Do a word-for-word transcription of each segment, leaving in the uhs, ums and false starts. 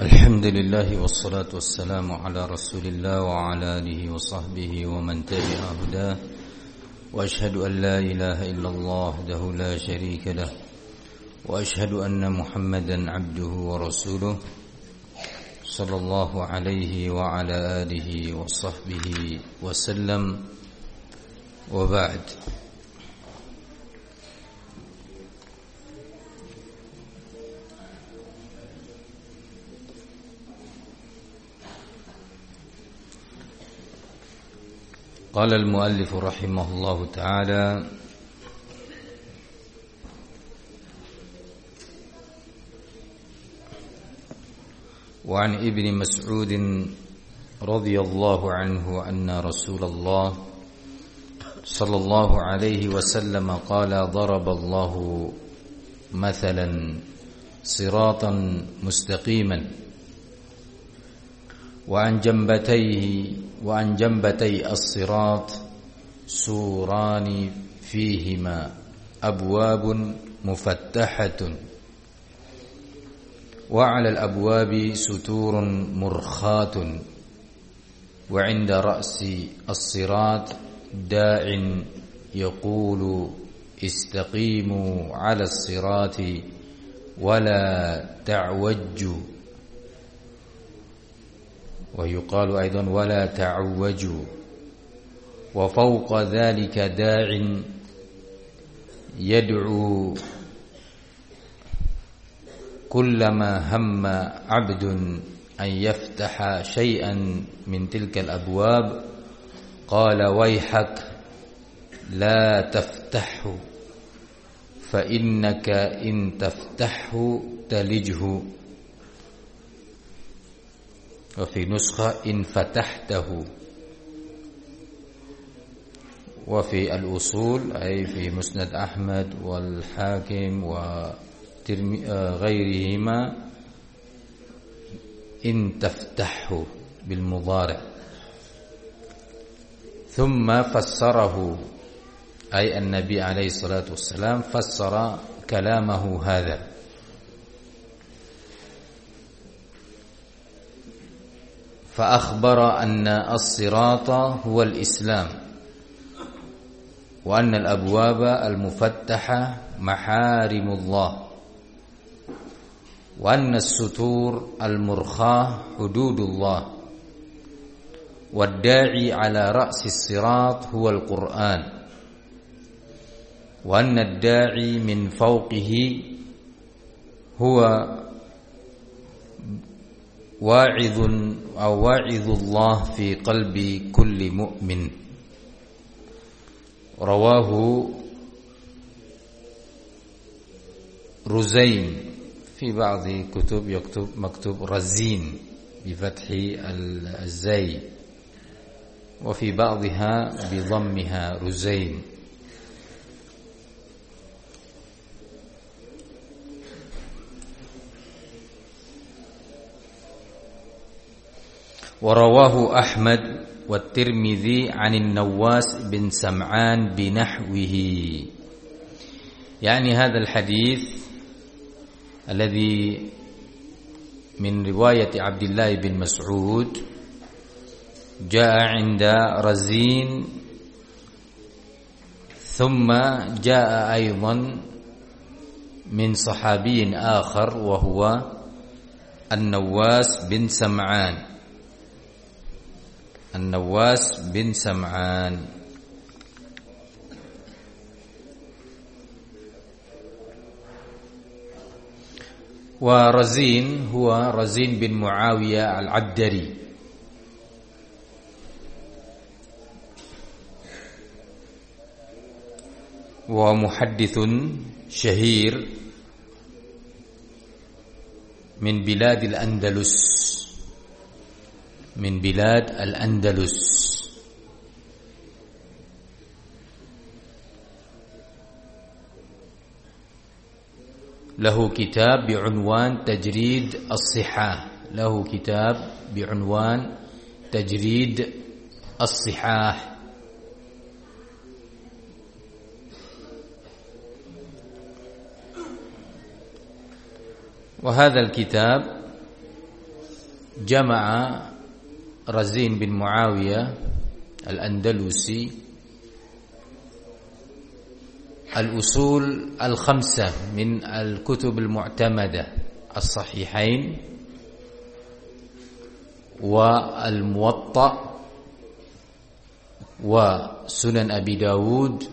الحمد لله والصلاة والسلام على رسول الله وعلى آله وصحبه ومن تبع هداه وأشهد أن لا إله إلا الله وحده لا شريك له وأشهد أن محمدا عبده ورسوله صلى الله عليه وعلى آله وصحبه وسلم وبعد. قال المؤلف رحمه الله تعالى: وعن ابن مسعود رضي الله عنه أن رسول الله صلى الله عليه وسلم قال: ضرب الله مثلا صراطا مستقيما وعن جنبتيه وعن جنبتي الصراط سوران فيهما أبواب مفتحة وعلى الأبواب ستور مرخاة وعند رأس الصراط داع يقول: استقيموا على الصراط ولا تعوجوا، ويقال أيضا ولا تعوجوا، وفوق ذلك داع يدعو كلما هم عبد أن يفتح شيئا من تلك الأبواب قال: ويحك لا تفتحه فإنك إن تفتحه تلجه، وفي نسخة إن فتحته، وفي الأصول أي في مسند أحمد والحاكم وغيرهما إن تفتحه بالمضارع. ثم فسره أي النبي عليه الصلاة والسلام فسر كلامه هذا، فأخبر أن الصراط هو الإسلام، وأن الأبواب المفتحة محارم الله، وأن الستور المرخاة حدود الله، والداعي على رأس الصراط هو القرآن، وأن الداعي من فوقه هو واعظ أو واعظ الله في قلب كل مؤمن. رواه رزين، في بعض كتب يكتب مكتوب رزين بفتح الزاي، وفي بعضها بضمها رزين. ورواه أحمد والترمذي عن النواس بن سمعان بنحوه، يعني هذا الحديث الذي من رواية عبد الله بن مسعود جاء عند رزين، ثم جاء أيضا من صحابي آخر وهو النواس بن سمعان النواس بن سمعان. ورزين هو رزين بن معاوية العبدري، ومحدث شهير من بلاد الأندلس من بلاد الأندلس له كتاب بعنوان تجريد الصحاح له كتاب بعنوان تجريد الصحاح وهذا الكتاب جمع رزين بن معاوية الأندلسي الأصول الخمسة من الكتب المعتمدة: الصحيحين والموطأ وسنن أبي داود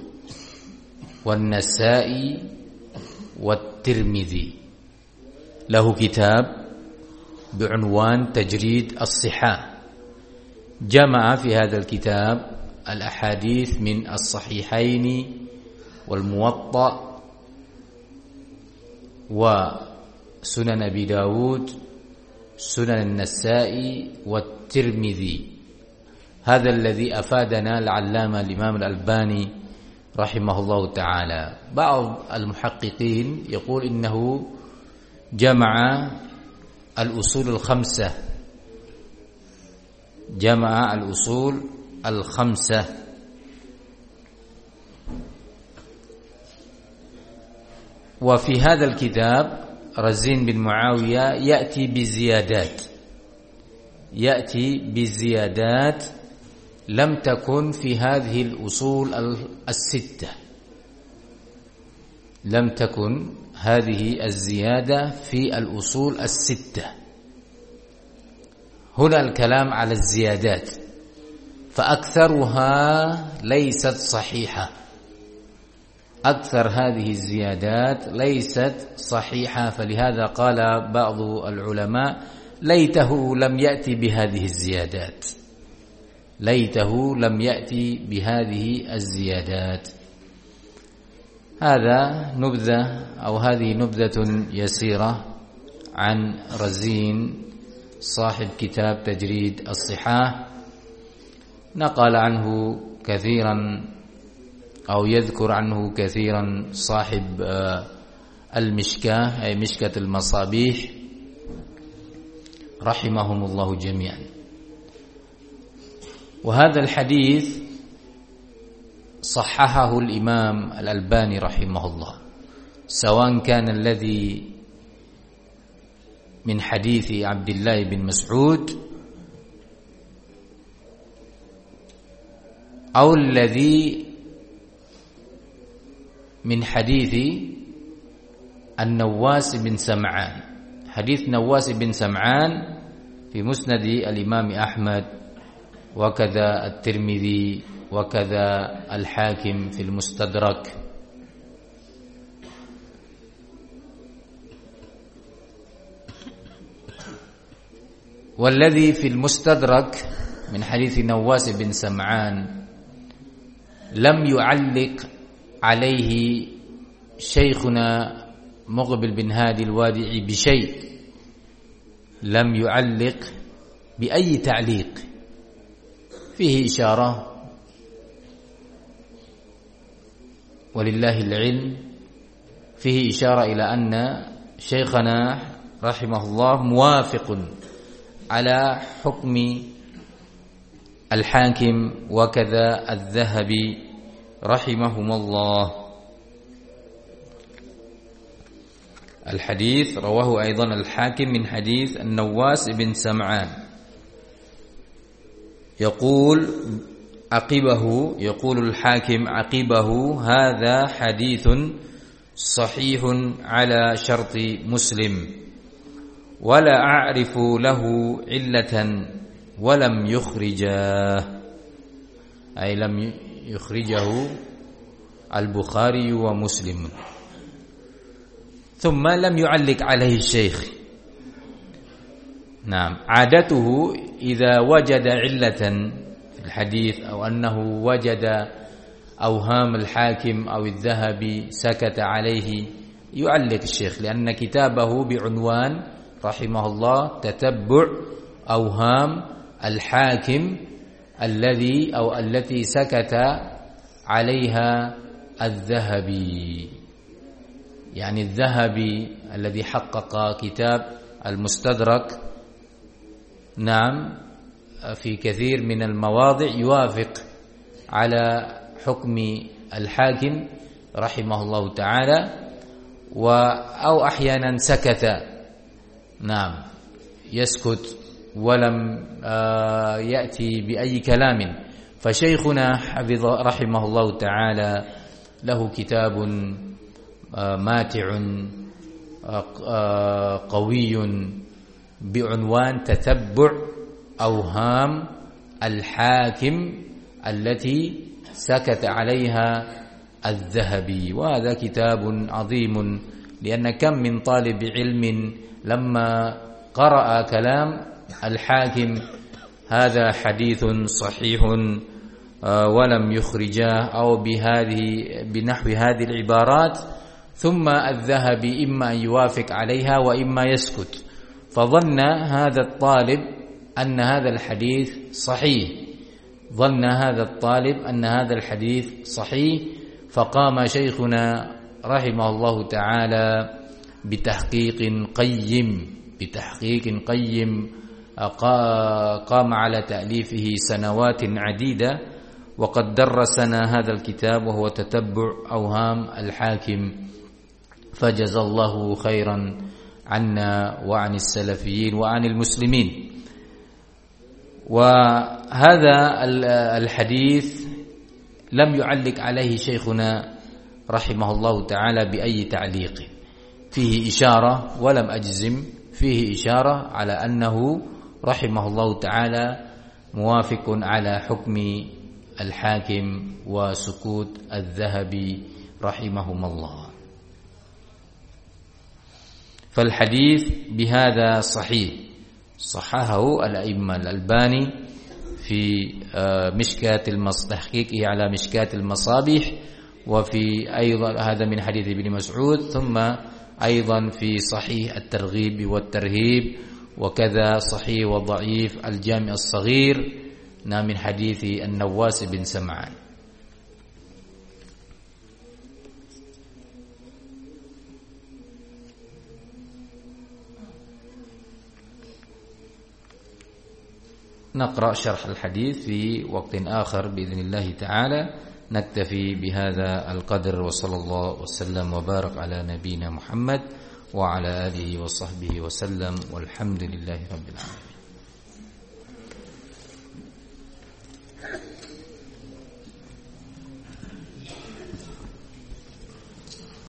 والنسائي والترمذي. له كتاب بعنوان تجريد الصحاح، جمع في هذا الكتاب الأحاديث من الصحيحين والموطأ وسنن أبي داود، سنن النسائي والترمذي. هذا الذي أفادنا العلامة الإمام الألباني رحمه الله تعالى. بعض المحققين يقول إنه جمع الأصول الخمسة، جمع الأصول الخمسة. وفي هذا الكتاب رزين بن معاوية يأتي بزيادات، يأتي بزيادات لم تكن في هذه الأصول الستة، لم تكن هذه الزيادة في الأصول الستة. هنا الكلام على الزيادات، فأكثرها ليست صحيحة، أكثر هذه الزيادات ليست صحيحة. فلهذا قال بعض العلماء: ليته لم يأتي بهذه الزيادات، ليته لم يأتي بهذه الزيادات. هذا نبذة أو هذه نبذة يسيرة عن رزين صاحب كتاب تجريد الصحاح. نقل عنه كثيرا أو يذكر عنه كثيرا صاحب المشكاة أي مشكاة المصابيح رحمهم الله جميعا. وهذا الحديث صححه الإمام الألباني رحمه الله، سواء كان الذي من حديث عبد الله بن مسعود أو الذي من حديث النواس بن سمعان. حديث نواس بن سمعان في مسند الإمام أحمد، وكذا الترمذي، وكذا الحاكم في المستدرك. والذي في المستدرك من حديث نواس بن سمعان لم يعلق عليه شيخنا مقبل بن هادي الوادعي بشيء، لم يعلق بأي تعليق، فيه إشارة ولله العلم، فيه إشارة إلى أن شيخنا رحمه الله موافق على حكم الحاكم وكذا الذهبي رحمهما الله. الحديث رواه أيضا الحاكم من حديث النواس بن سمعان، يقول عقبه، يقول الحاكم عقبه: هذا حديث صحيح على شرط مسلم، ولا أعرف له علة ولم يخرجاه، أي لم يخرجه البخاري ومسلم. ثم لم يعلق عليه الشيخ. نعم، عادته إذا وجد علة في الحديث أو أنه وجد أوهام الحاكم أو الذهبي سكت عليه يعلق الشيخ، لأن كتابه بعنوان رحمه الله تتبع أوهام الحاكم الذي أو التي سكت عليها الذهبي، يعني الذهبي الذي حقق كتاب المستدرك. نعم، في كثير من المواضع يوافق على حكم الحاكم رحمه الله تعالى، أو أحيانا سكت، نعم يسكت ولم يأتي بأي كلام. فشيخنا حفظ رحمه الله تعالى له كتاب ماتع قوي بعنوان تتبع أوهام الحاكم التي سكت عليها الذهبي. وهذا كتاب عظيم، لأن كم من طالب علم لما قرأ كلام الحاكم هذا حديث صحيح ولم يخرجاه أو بهذه بنحو هذه العبارات، ثم الذهبي إما أن يوافق عليها وإما يسكت، فظن هذا الطالب أن هذا الحديث صحيح ظن هذا الطالب أن هذا الحديث صحيح فقام شيخنا رحمه الله تعالى بتحقيق قيم بتحقيق قيم قام على تأليفه سنوات عديدة، وقد درسنا هذا الكتاب وهو تتبع أوهام الحاكم، فجزى الله خيرا عنا وعن السلفيين وعن المسلمين. وهذا الحديث لم يعلق عليه شيخنا رحمه الله تعالى بأي تعليق، فيه إشارة ولم أجزم، فيه إشارة على أنه رحمه الله تعالى موافق على حكم الحاكم وسكوت الذهبي رحمهما الله. فالحديث بهذا صحيح، صححه الأئمة الألباني في مشكاة تحقيقه على مشكاة المصابيح، وفي أيضا هذا من حديث ابن مسعود، ثم أيضا في صحيح الترغيب والترهيب، وكذا صحيح وضعيف الجامع الصغير من حديث النواس بن سمعان. نقرأ شرح الحديث في وقت آخر بإذن الله تعالى. نكتفي بهذا القدر، وصلى الله وسلم وبارك على نبينا محمد وعلى آله وصحبه وسلم، والحمد لله رب العالمين.